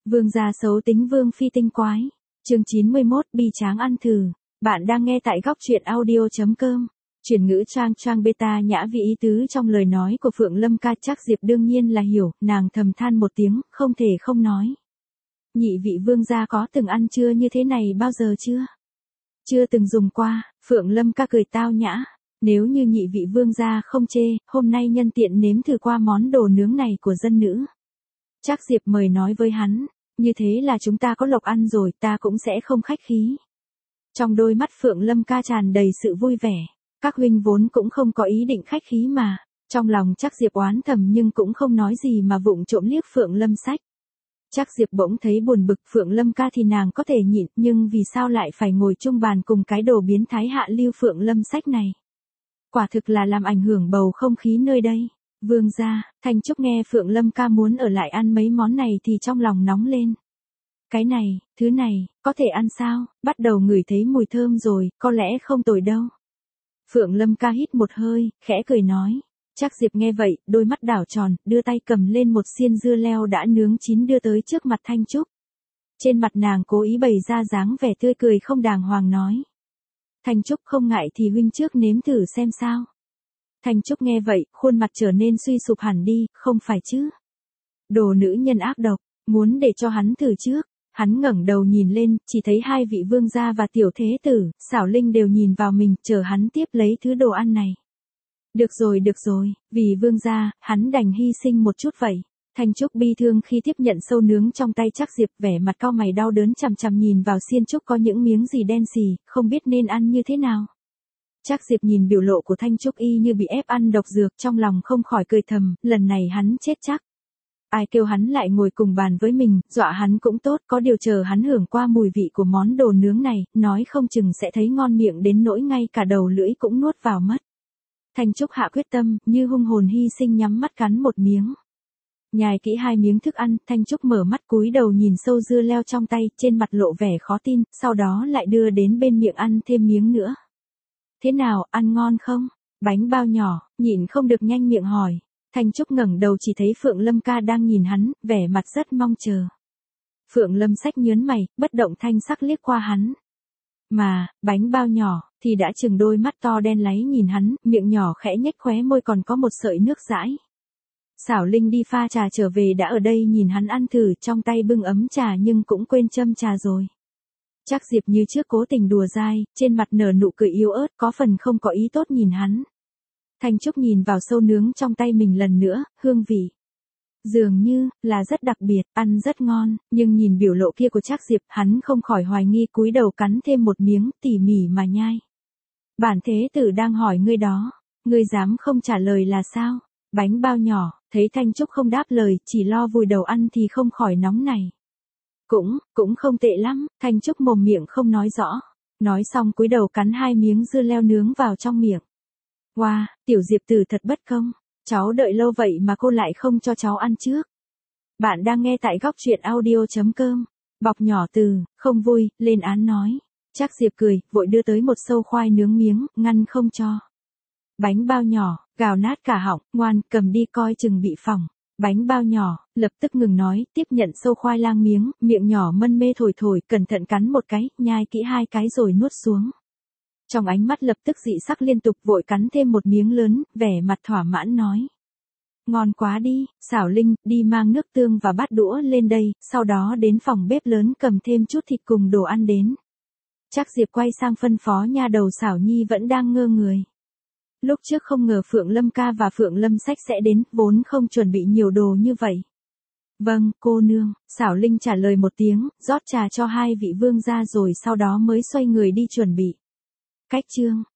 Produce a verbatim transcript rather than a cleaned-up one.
Vương gia xấu tính vương phi tinh quái. Chương chín mươi mốt bi tráng ăn thử. Bạn đang nghe tại góc truyện audio.com. Chuyển ngữ trang trang beta nhã vị ý tứ trong lời nói của Phượng Lâm ca chắc Diệp đương nhiên là hiểu, nàng thầm than một tiếng, không thể không nói. Nhị vị vương gia có từng ăn chưa như thế này bao giờ chưa? Chưa từng dùng qua, Phượng Lâm ca cười tao nhã. Nếu như nhị vị vương gia không chê, hôm nay nhân tiện nếm thử qua món đồ nướng này của dân nữ. Trác Diệp mời nói với hắn, như thế là chúng ta có lộc ăn rồi, ta cũng sẽ không khách khí. Trong đôi mắt Phượng Lâm ca tràn đầy sự vui vẻ, các huynh vốn cũng không có ý định khách khí mà, trong lòng Trác Diệp oán thầm nhưng cũng không nói gì mà vụng trộm liếc Phượng Lâm Sách. Trác Diệp bỗng thấy buồn bực, Phượng Lâm ca thì nàng có thể nhịn, nhưng vì sao lại phải ngồi chung bàn cùng cái đồ biến thái hạ lưu Phượng Lâm Sách này? Quả thực là làm ảnh hưởng bầu không khí nơi đây. Vương gia, Thanh Trúc nghe Phượng Lâm ca muốn ở lại ăn mấy món này thì trong lòng nóng lên. Cái này, thứ này, có thể ăn sao? Bắt đầu ngửi thấy mùi thơm rồi, có lẽ không tồi đâu. Phượng Lâm ca hít một hơi, khẽ cười nói. Trác Diệp nghe vậy, đôi mắt đảo tròn, đưa tay cầm lên một xiên dưa leo đã nướng chín đưa tới trước mặt Thanh Trúc. Trên mặt nàng cố ý bày ra dáng vẻ tươi cười không đàng hoàng nói. Thanh Trúc không ngại thì huynh trước nếm thử xem sao. Thanh Trúc nghe vậy, khuôn mặt trở nên suy sụp hẳn đi, không phải chứ. Đồ nữ nhân ác độc, muốn để cho hắn thử trước. Hắn ngẩng đầu nhìn lên, chỉ thấy hai vị vương gia và tiểu thế tử, xảo linh đều nhìn vào mình, chờ hắn tiếp lấy thứ đồ ăn này. Được rồi được rồi, vì vương gia, hắn đành hy sinh một chút vậy. Thanh Trúc bi thương khi tiếp nhận sâu nướng trong tay Trác Diệp, vẻ mặt cau mày đau đớn chằm chằm nhìn vào xiên trúc có những miếng gì đen xì, không biết nên ăn như thế nào. Trác Diệp nhìn biểu lộ của Thanh Trúc y như bị ép ăn độc dược, trong lòng không khỏi cười thầm, lần này hắn chết chắc. Ai kêu hắn lại ngồi cùng bàn với mình, dọa hắn cũng tốt, có điều chờ hắn hưởng qua mùi vị của món đồ nướng này, nói không chừng sẽ thấy ngon miệng đến nỗi ngay cả đầu lưỡi cũng nuốt vào mất. Thanh Trúc hạ quyết tâm, như hung hồn hy sinh nhắm mắt cắn một miếng. Nhai kỹ hai miếng thức ăn, Thanh Trúc mở mắt cúi đầu nhìn sâu dưa leo trong tay, trên mặt lộ vẻ khó tin, sau đó lại đưa đến bên miệng ăn thêm miếng nữa. Thế nào, ăn ngon không? Bánh bao nhỏ, nhịn không được nhanh miệng hỏi. Thanh Trúc ngẩng đầu chỉ thấy Phượng Lâm ca đang nhìn hắn, vẻ mặt rất mong chờ. Phượng Lâm Sách nhớn mày, bất động thanh sắc liếc qua hắn. Mà, bánh bao nhỏ, thì đã chừng đôi mắt to đen láy nhìn hắn, miệng nhỏ khẽ nhếch khóe môi còn có một sợi nước dãi. Xảo Linh đi pha trà trở về đã ở đây nhìn hắn ăn thử, trong tay bưng ấm trà nhưng cũng quên châm trà rồi. Trác Diệp như trước cố tình đùa dai, trên mặt nở nụ cười yếu ớt, có phần không có ý tốt nhìn hắn. Thanh Trúc nhìn vào sâu nướng trong tay mình lần nữa, hương vị dường như là rất đặc biệt, ăn rất ngon, nhưng nhìn biểu lộ kia của Trác Diệp, hắn không khỏi hoài nghi, cúi đầu cắn thêm một miếng, tỉ mỉ mà nhai. Bản thế tử đang hỏi ngươi đó, ngươi dám không trả lời là sao? Bánh bao nhỏ, thấy Thanh Trúc không đáp lời, chỉ lo vùi đầu ăn thì không khỏi nóng này. Cũng, cũng không tệ lắm, Thanh Trúc mồm miệng không nói rõ. Nói xong cúi đầu cắn hai miếng dưa leo nướng vào trong miệng. Wow, tiểu Diệp tử thật bất công. Cháu đợi lâu vậy mà cô lại không cho cháu ăn trước. Bạn đang nghe tại góc truyện audio.com. Bọc nhỏ từ, không vui, lên án nói. Trác Diệp cười, vội đưa tới một sâu khoai nướng miếng, ngăn không cho. Bánh bao nhỏ, gào nát cả họng, ngoan, cầm đi coi chừng bị phỏng. Bánh bao nhỏ, lập tức ngừng nói, tiếp nhận sâu khoai lang miếng, miệng nhỏ mân mê thổi thổi, cẩn thận cắn một cái, nhai kỹ hai cái rồi nuốt xuống. Trong ánh mắt lập tức dị sắc liên tục, vội cắn thêm một miếng lớn, vẻ mặt thỏa mãn nói. Ngon quá đi, Xảo Linh, đi mang nước tương và bát đũa lên đây, sau đó đến phòng bếp lớn cầm thêm chút thịt cùng đồ ăn đến. Trác Diệp quay sang phân phó nha đầu Xảo Nhi vẫn đang ngơ người. Lúc trước không ngờ Phượng Lâm ca và Phượng Lâm Sách sẽ đến, vốn không chuẩn bị nhiều đồ như vậy. Vâng, cô nương, Xảo Linh trả lời một tiếng, rót trà cho hai vị vương gia rồi sau đó mới xoay người đi chuẩn bị. Cách chương